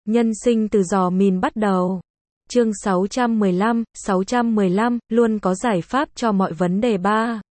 Nhân sinh từ giò mìn bắt đầu. Chương 615, luôn có giải pháp cho mọi vấn đề ba.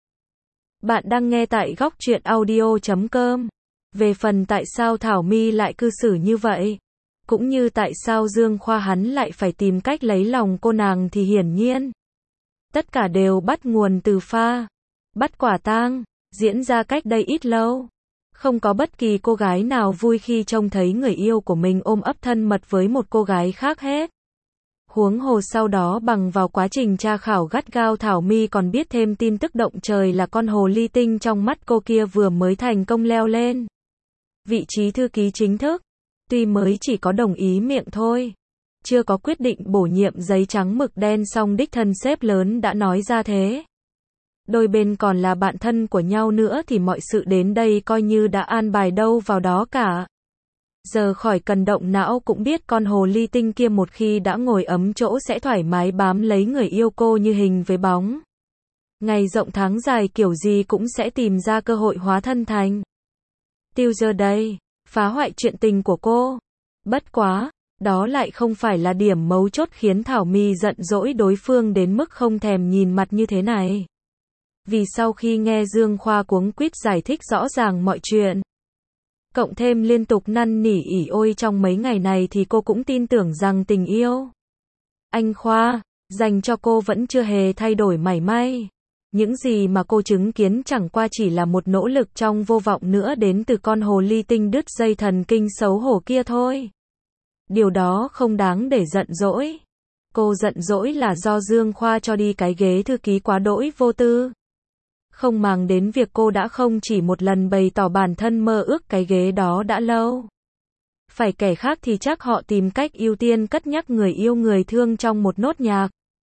Bạn đang nghe tại góc truyện audio.com. Về phần tại sao Thảo My lại cư xử như vậy, cũng như tại sao Dương Khoa hắn lại phải tìm cách lấy lòng cô nàng thì hiển nhiên tất cả đều bắt nguồn từ pha bắt quả tang diễn ra cách đây ít lâu. Không có bất kỳ cô gái nào vui khi trông thấy người yêu của mình ôm ấp thân mật với một cô gái khác hết. Huống hồ sau đó bằng vào quá trình tra khảo gắt gao, Thảo My còn biết thêm tin tức động trời là con hồ ly tinh trong mắt cô kia vừa mới thành công leo lên vị trí thư ký chính thức. Tuy mới chỉ có đồng ý miệng thôi, chưa có quyết định bổ nhiệm giấy trắng mực đen, song đích thân sếp lớn đã nói ra thế. Đôi bên còn là bạn thân của nhau nữa thì mọi sự đến đây coi như đã an bài đâu vào đó cả. Giờ khỏi cần động não cũng biết con hồ ly tinh kia một khi đã ngồi ấm chỗ sẽ thoải mái bám lấy người yêu cô như hình với bóng. Ngày rộng tháng dài kiểu gì cũng sẽ tìm ra cơ hội hóa thân thành tiêu giờ đây, phá hoại chuyện tình của cô. Bất quá, đó lại không phải là điểm mấu chốt khiến Thảo My giận dỗi đối phương đến mức không thèm nhìn mặt như thế này. Vì sau khi nghe Dương Khoa cuống quýt giải thích rõ ràng mọi chuyện, cộng thêm liên tục năn nỉ ỉ ôi trong mấy ngày này thì cô cũng tin tưởng rằng tình yêu anh Khoa dành cho cô vẫn chưa hề thay đổi mảy may. Những gì mà cô chứng kiến chẳng qua chỉ là một nỗ lực trong vô vọng nữa đến từ con hồ ly tinh đứt dây thần kinh xấu hổ kia thôi. Điều đó không đáng để giận dỗi. Cô giận dỗi là do Dương Khoa cho đi cái ghế thư ký quá đỗi vô tư. Không màng đến việc cô đã không chỉ một lần bày tỏ bản thân mơ ước cái ghế đó đã lâu. Phải kẻ khác thì chắc họ tìm cách ưu tiên cất nhắc người yêu người thương trong một nốt nhạc.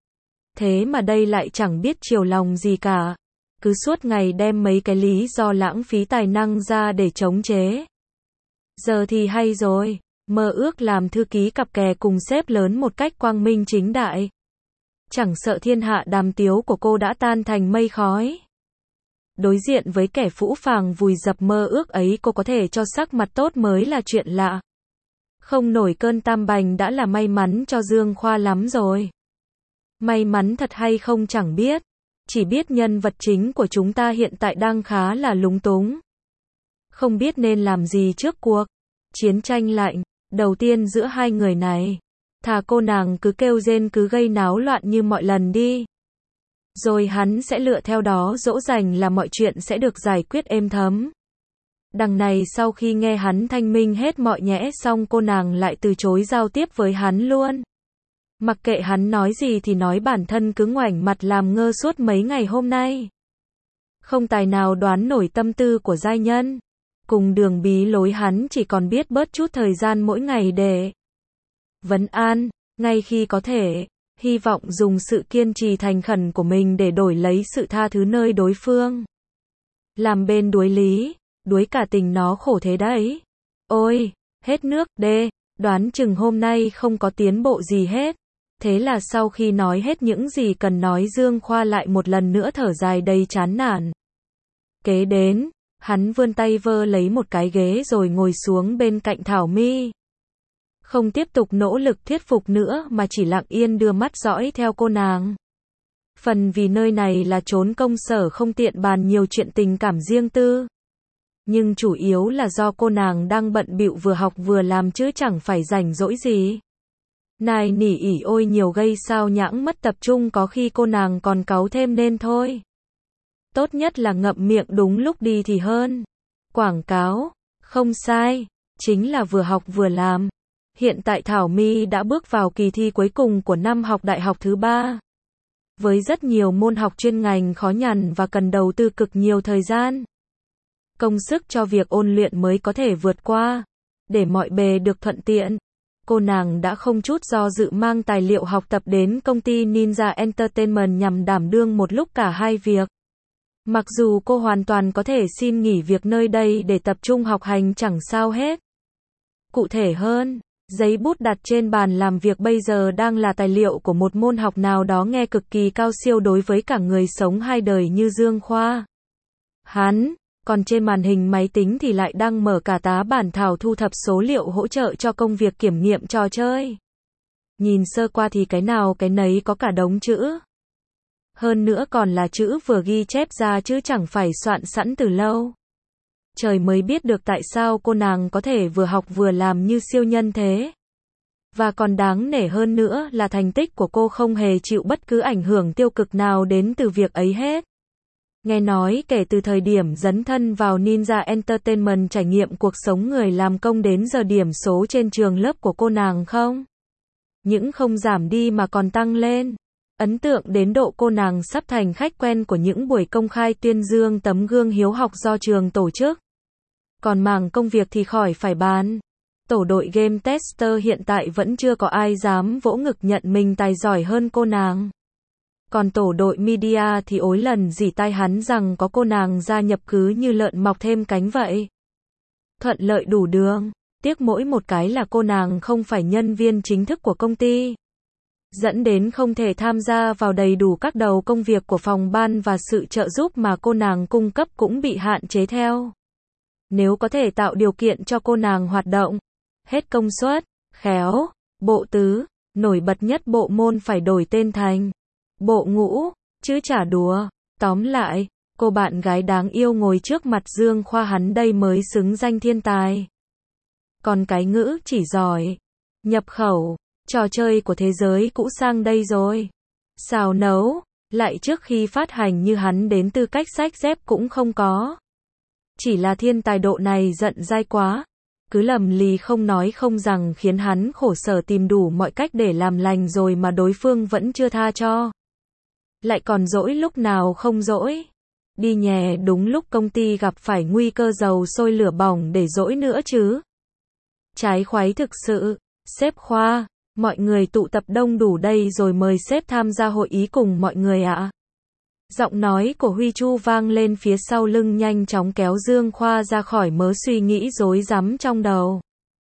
Thế mà đây lại chẳng biết chiều lòng gì cả. Cứ suốt ngày đem mấy cái lý do lãng phí tài năng ra để chống chế. Giờ thì hay rồi, mơ ước làm thư ký cặp kè cùng sếp lớn một cách quang minh chính đại. Chẳng sợ thiên hạ đàm tiếu của cô đã tan thành mây khói. Đối diện với kẻ phũ phàng vùi dập mơ ước ấy, cô có thể cho sắc mặt tốt mới là chuyện lạ. Không nổi cơn tam bành đã là may mắn cho Dương Khoa lắm rồi. May mắn thật hay không chẳng biết. Chỉ biết nhân vật chính của chúng ta hiện tại đang khá là lúng túng. Không biết nên làm gì trước cuộc chiến tranh lạnh đầu tiên giữa hai người này. Thà cô nàng cứ kêu rên cứ gây náo loạn như mọi lần đi. Rồi hắn sẽ lựa theo đó dỗ dành là mọi chuyện sẽ được giải quyết êm thấm. Đằng này sau khi nghe hắn thanh minh hết mọi nhẽ xong, cô nàng lại từ chối giao tiếp với hắn luôn. Mặc kệ hắn nói gì thì nói, bản thân cứ ngoảnh mặt làm ngơ suốt mấy ngày hôm nay. Không tài nào đoán nổi tâm tư của giai nhân. Cùng đường bí lối hắn chỉ còn biết bớt chút thời gian mỗi ngày để vấn an, ngay khi có thể. Hy vọng dùng sự kiên trì thành khẩn của mình để đổi lấy sự tha thứ nơi đối phương. Làm bên đuối lý, đuối cả tình nó khổ thế đấy. Ôi, hết nước, đê, đoán chừng hôm nay không có tiến bộ gì hết. Thế là sau khi nói hết những gì cần nói, Dương Khoa lại một lần nữa thở dài đầy chán nản. Kế đến, hắn vươn tay vơ lấy một cái ghế rồi ngồi xuống bên cạnh Thảo My. Không tiếp tục nỗ lực thuyết phục nữa mà chỉ lặng yên đưa mắt dõi theo cô nàng. Phần vì nơi này là chốn công sở không tiện bàn nhiều chuyện tình cảm riêng tư. Nhưng chủ yếu là do cô nàng đang bận bịu vừa học vừa làm chứ chẳng phải rảnh rỗi gì. Nài nỉ ỉ ôi nhiều gây sao nhãng mất tập trung, có khi cô nàng còn cáu thêm nên thôi. Tốt nhất là ngậm miệng đúng lúc đi thì hơn. Quảng cáo, không sai, chính là vừa học vừa làm. Hiện tại Thảo My đã bước vào kỳ thi cuối cùng của năm học đại học thứ 3. Với rất nhiều môn học chuyên ngành khó nhằn và cần đầu tư cực nhiều thời gian, công sức cho việc ôn luyện mới có thể vượt qua. Để mọi bề được thuận tiện, cô nàng đã không chút do dự mang tài liệu học tập đến công ty Ninja Entertainment nhằm đảm đương một lúc cả hai việc. Mặc dù cô hoàn toàn có thể xin nghỉ việc nơi đây để tập trung học hành chẳng sao hết. Cụ thể hơn, giấy bút đặt trên bàn làm việc bây giờ đang là tài liệu của một môn học nào đó nghe cực kỳ cao siêu đối với cả người sống hai đời như Dương Khoa. Hắn Còn trên màn hình máy tính thì lại đang mở cả tá bản thảo thu thập số liệu hỗ trợ cho công việc kiểm nghiệm trò chơi. Nhìn sơ qua thì cái nào cái nấy có cả đống chữ. Hơn nữa còn là chữ vừa ghi chép ra chứ chẳng phải soạn sẵn từ lâu. Trời mới biết được tại sao cô nàng có thể vừa học vừa làm như siêu nhân thế. Và còn đáng nể hơn nữa là thành tích của cô không hề chịu bất cứ ảnh hưởng tiêu cực nào đến từ việc ấy hết. Nghe nói kể từ thời điểm dấn thân vào Ninja Entertainment trải nghiệm cuộc sống người làm công đến giờ điểm số trên trường lớp của cô nàng những không giảm đi mà còn tăng lên. Ấn tượng đến độ cô nàng sắp thành khách quen của những buổi công khai tuyên dương tấm gương hiếu học do trường tổ chức. Còn mảng công việc thì khỏi phải bàn. Tổ đội game tester hiện tại vẫn chưa có ai dám vỗ ngực nhận mình tài giỏi hơn cô nàng. Còn tổ đội media thì ối lần dỉ tai hắn rằng có cô nàng gia nhập cứ như lợn mọc thêm cánh vậy. Thuận lợi đủ đường, tiếc mỗi một cái là cô nàng không phải nhân viên chính thức của công ty. Dẫn đến không thể tham gia vào đầy đủ các đầu công việc của phòng ban và sự trợ giúp mà cô nàng cung cấp cũng bị hạn chế theo. Nếu có thể tạo điều kiện cho cô nàng hoạt động hết công suất, khéo, bộ tứ, nổi bật nhất bộ môn phải đổi tên thành bộ ngũ, chứ chả đùa. Tóm lại, cô bạn gái đáng yêu ngồi trước mặt Dương Khoa hắn đây mới xứng danh thiên tài. Còn cái ngữ chỉ giỏi nhập khẩu, trò chơi của thế giới cũ sang đây rồi. Xào nấu, lại trước khi phát hành như hắn đến tư cách sách dép cũng không có. Chỉ là thiên tài độ này giận dai quá. Cứ lầm lì không nói không rằng khiến hắn khổ sở tìm đủ mọi cách để làm lành rồi mà đối phương vẫn chưa tha cho. Lại còn dỗi lúc nào không dỗi. Đi nhè đúng lúc công ty gặp phải nguy cơ dầu sôi lửa bỏng để dỗi nữa chứ. Trái khoái thực sự. Sếp Khoa, mọi người tụ tập đông đủ đây rồi mời sếp tham gia hội ý cùng mọi người ạ. Giọng nói của Huy Chu vang lên phía sau lưng nhanh chóng kéo Dương Khoa ra khỏi mớ suy nghĩ rối rắm trong đầu.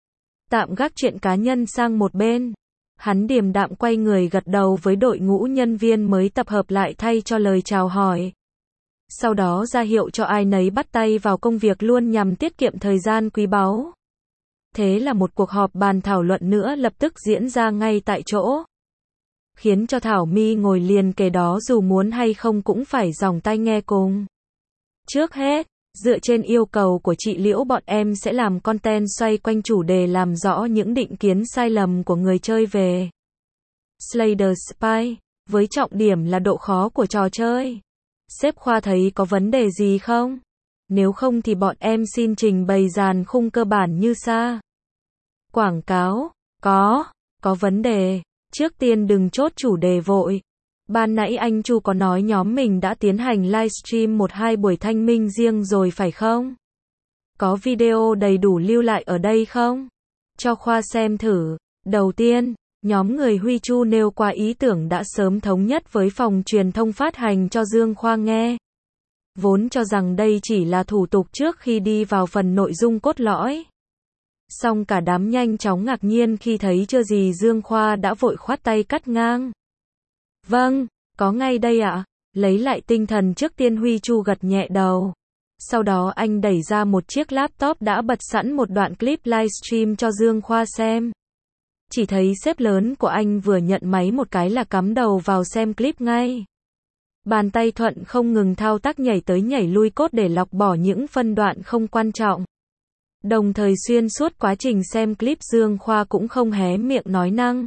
Tạm gác chuyện cá nhân sang một bên. Hắn điềm đạm quay người gật đầu với đội ngũ nhân viên mới tập hợp lại thay cho lời chào hỏi. Sau đó ra hiệu cho ai nấy bắt tay vào công việc luôn nhằm tiết kiệm thời gian quý báu. Thế là một cuộc họp bàn thảo luận nữa lập tức diễn ra ngay tại chỗ. Khiến cho Thảo My ngồi liền kề đó dù muốn hay không cũng phải dòng tai nghe cùng. Trước hết, dựa trên yêu cầu của chị Liễu bọn em sẽ làm content xoay quanh chủ đề làm rõ những định kiến sai lầm của người chơi về Slay the Spire, với trọng điểm là độ khó của trò chơi. Sếp Khoa thấy có vấn đề gì không? Nếu không thì bọn em xin trình bày dàn khung cơ bản như sau. Quảng cáo, có vấn đề. Trước tiên đừng chốt chủ đề vội. Ban nãy anh Chu có nói nhóm mình đã tiến hành livestream 1-2 buổi thanh minh riêng rồi phải không? Có video đầy đủ lưu lại ở đây không? Cho Khoa xem thử. Đầu tiên, nhóm người Huy Chu nêu qua ý tưởng đã sớm thống nhất với phòng truyền thông phát hành cho Dương Khoa nghe. Vốn cho rằng đây chỉ là thủ tục trước khi đi vào phần nội dung cốt lõi. Song cả đám nhanh chóng ngạc nhiên khi thấy chưa gì Dương Khoa đã vội khoát tay cắt ngang. Vâng, có ngay đây ạ. Lấy lại tinh thần trước tiên Huy Chu gật nhẹ đầu. Sau đó anh đẩy ra một chiếc laptop đã bật sẵn một đoạn clip livestream cho Dương Khoa xem. Chỉ thấy sếp lớn của anh vừa nhận máy một cái là cắm đầu vào xem clip ngay. Bàn tay thuận không ngừng thao tác nhảy tới nhảy lui cốt để lọc bỏ những phân đoạn không quan trọng. Đồng thời xuyên suốt quá trình xem clip Dương Khoa cũng không hé miệng nói năng.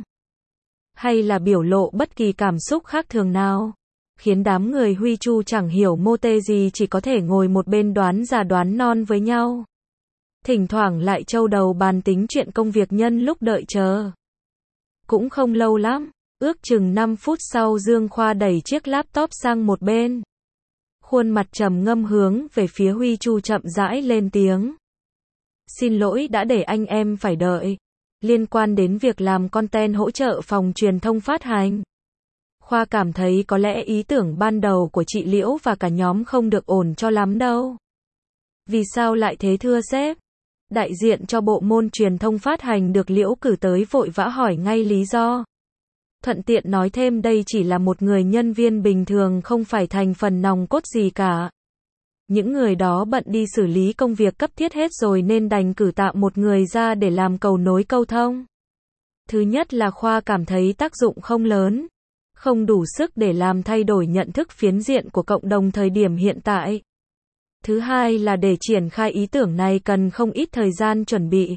Hay là biểu lộ bất kỳ cảm xúc khác thường nào. Khiến đám người Huy Chu chẳng hiểu mô tê gì chỉ có thể ngồi một bên đoán già đoán non với nhau. Thỉnh thoảng lại trâu đầu bàn tính chuyện công việc nhân lúc đợi chờ. Cũng không lâu lắm. Ước chừng 5 phút sau Dương Khoa đẩy chiếc laptop sang một bên. Khuôn mặt trầm ngâm hướng về phía Huy Chu chậm rãi lên tiếng. Xin lỗi đã để anh em phải đợi. Liên quan đến việc làm content hỗ trợ phòng truyền thông phát hành. Khoa cảm thấy có lẽ ý tưởng ban đầu của chị Liễu và cả nhóm không được ổn cho lắm đâu. Vì sao lại thế thưa sếp? Đại diện cho bộ môn truyền thông phát hành được Liễu cử tới vội vã hỏi ngay lý do. Thuận tiện nói thêm đây chỉ là một người nhân viên bình thường không phải thành phần nòng cốt gì cả. Những người đó bận đi xử lý công việc cấp thiết hết rồi nên đành cử tạm một người ra để làm cầu nối câu thông. Thứ nhất là Khoa cảm thấy tác dụng không lớn, không đủ sức để làm thay đổi nhận thức phiến diện của cộng đồng thời điểm hiện tại. Thứ hai là để triển khai ý tưởng này cần không ít thời gian chuẩn bị.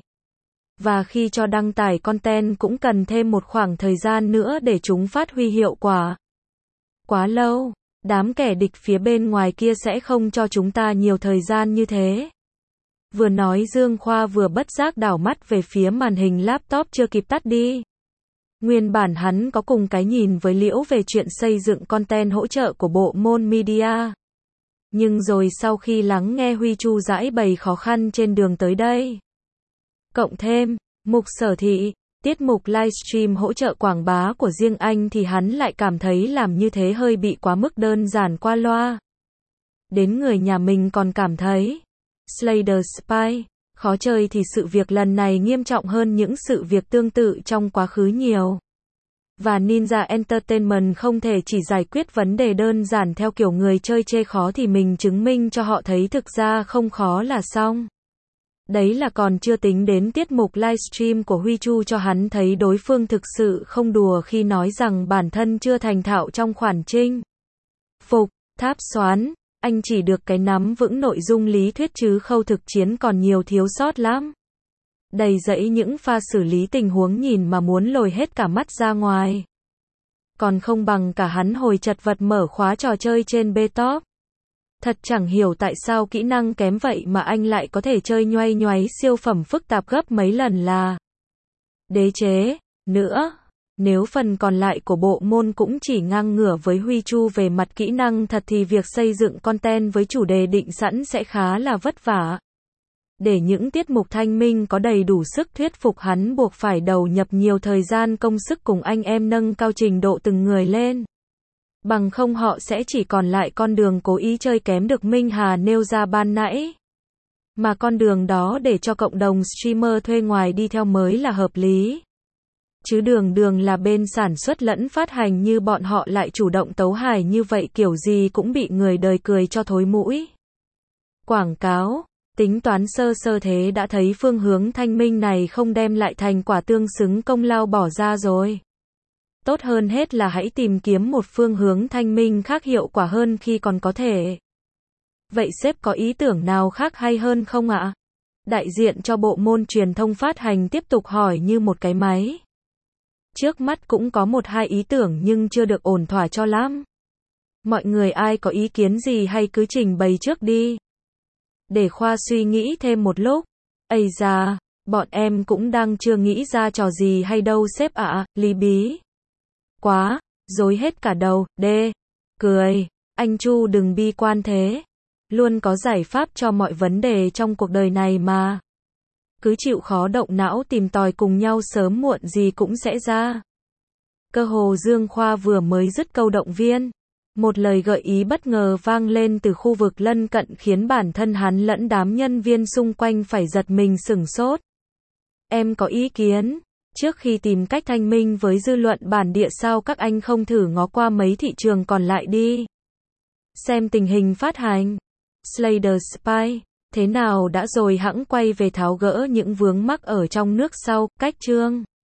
Và khi cho đăng tải content cũng cần thêm một khoảng thời gian nữa để chúng phát huy hiệu quả. Quá lâu, đám kẻ địch phía bên ngoài kia sẽ không cho chúng ta nhiều thời gian như thế. Vừa nói Dương Khoa vừa bất giác đảo mắt về phía màn hình laptop chưa kịp tắt đi. Nguyên bản hắn có cùng cái nhìn với Liễu về chuyện xây dựng content hỗ trợ của bộ môn media. Nhưng rồi sau khi lắng nghe Huy Chu giải bày khó khăn trên đường tới đây, cộng thêm mục sở thị, tiết mục livestream hỗ trợ quảng bá của riêng anh thì hắn lại cảm thấy làm như thế hơi bị quá mức đơn giản qua loa. Đến người nhà mình còn cảm thấy Slay the Spy khó chơi thì sự việc lần này nghiêm trọng hơn những sự việc tương tự trong quá khứ nhiều. Và Ninja Entertainment không thể chỉ giải quyết vấn đề đơn giản theo kiểu người chơi chê khó thì mình chứng minh cho họ thấy thực ra không khó là xong. Đấy là còn chưa tính đến tiết mục livestream của Huy Chu cho hắn thấy đối phương thực sự không đùa khi nói rằng bản thân chưa thành thạo trong khoản chinh phục, tháp xoán, anh chỉ được cái nắm vững nội dung lý thuyết chứ khâu thực chiến còn nhiều thiếu sót lắm. Đầy dẫy những pha xử lý tình huống nhìn mà muốn lồi hết cả mắt ra ngoài. Còn không bằng cả hắn hồi chật vật mở khóa trò chơi trên B-top. Thật chẳng hiểu tại sao kỹ năng kém vậy mà anh lại có thể chơi nhoay nhoáy siêu phẩm phức tạp gấp mấy lần là đế chế. Nữa, nếu phần còn lại của bộ môn cũng chỉ ngang ngửa với Huy Chu về mặt kỹ năng thật thì việc xây dựng content với chủ đề định sẵn sẽ khá là vất vả. Để những tiết mục thanh minh có đầy đủ sức thuyết phục hắn buộc phải đầu nhập nhiều thời gian công sức cùng anh em nâng cao trình độ từng người lên. Bằng không họ sẽ chỉ còn lại con đường cố ý chơi kém được Minh Hà nêu ra ban nãy. Mà con đường đó để cho cộng đồng streamer thuê ngoài đi theo mới là hợp lý. Chứ đường là bên sản xuất lẫn phát hành như bọn họ lại chủ động tấu hài như vậy kiểu gì cũng bị người đời cười cho thối mũi. Quảng cáo, tính toán sơ sơ thế đã thấy phương hướng thanh minh này không đem lại thành quả tương xứng công lao bỏ ra rồi. Tốt hơn hết là hãy tìm kiếm một phương hướng thanh minh khác hiệu quả hơn khi còn có thể. Vậy sếp có ý tưởng nào khác hay hơn không ạ? Đại diện cho bộ môn truyền thông phát hành tiếp tục hỏi như một cái máy. Trước mắt cũng có một hai ý tưởng nhưng chưa được ổn thỏa cho lắm. Mọi người ai có ý kiến gì hay cứ trình bày trước đi. Để Khoa suy nghĩ thêm một lúc. Ây da, bọn em cũng đang chưa nghĩ ra trò gì hay đâu sếp ạ, lý bí. Quá, rối hết cả đầu, cười, anh Chu đừng bi quan thế. Luôn có giải pháp cho mọi vấn đề trong cuộc đời này mà. Cứ chịu khó động não tìm tòi cùng nhau sớm muộn gì cũng sẽ ra. Cơ hồ Dương Khoa vừa mới dứt câu động viên. Một lời gợi ý bất ngờ vang lên từ khu vực lân cận khiến bản thân hắn lẫn đám nhân viên xung quanh phải giật mình sửng sốt. Em có ý kiến. Trước khi tìm cách thanh minh với dư luận bản địa sao các anh không thử ngó qua mấy thị trường còn lại đi. Xem tình hình phát hành. Slay the Spy. Thế nào đã rồi hẵng quay về tháo gỡ những vướng mắc ở trong nước sau, cách chương.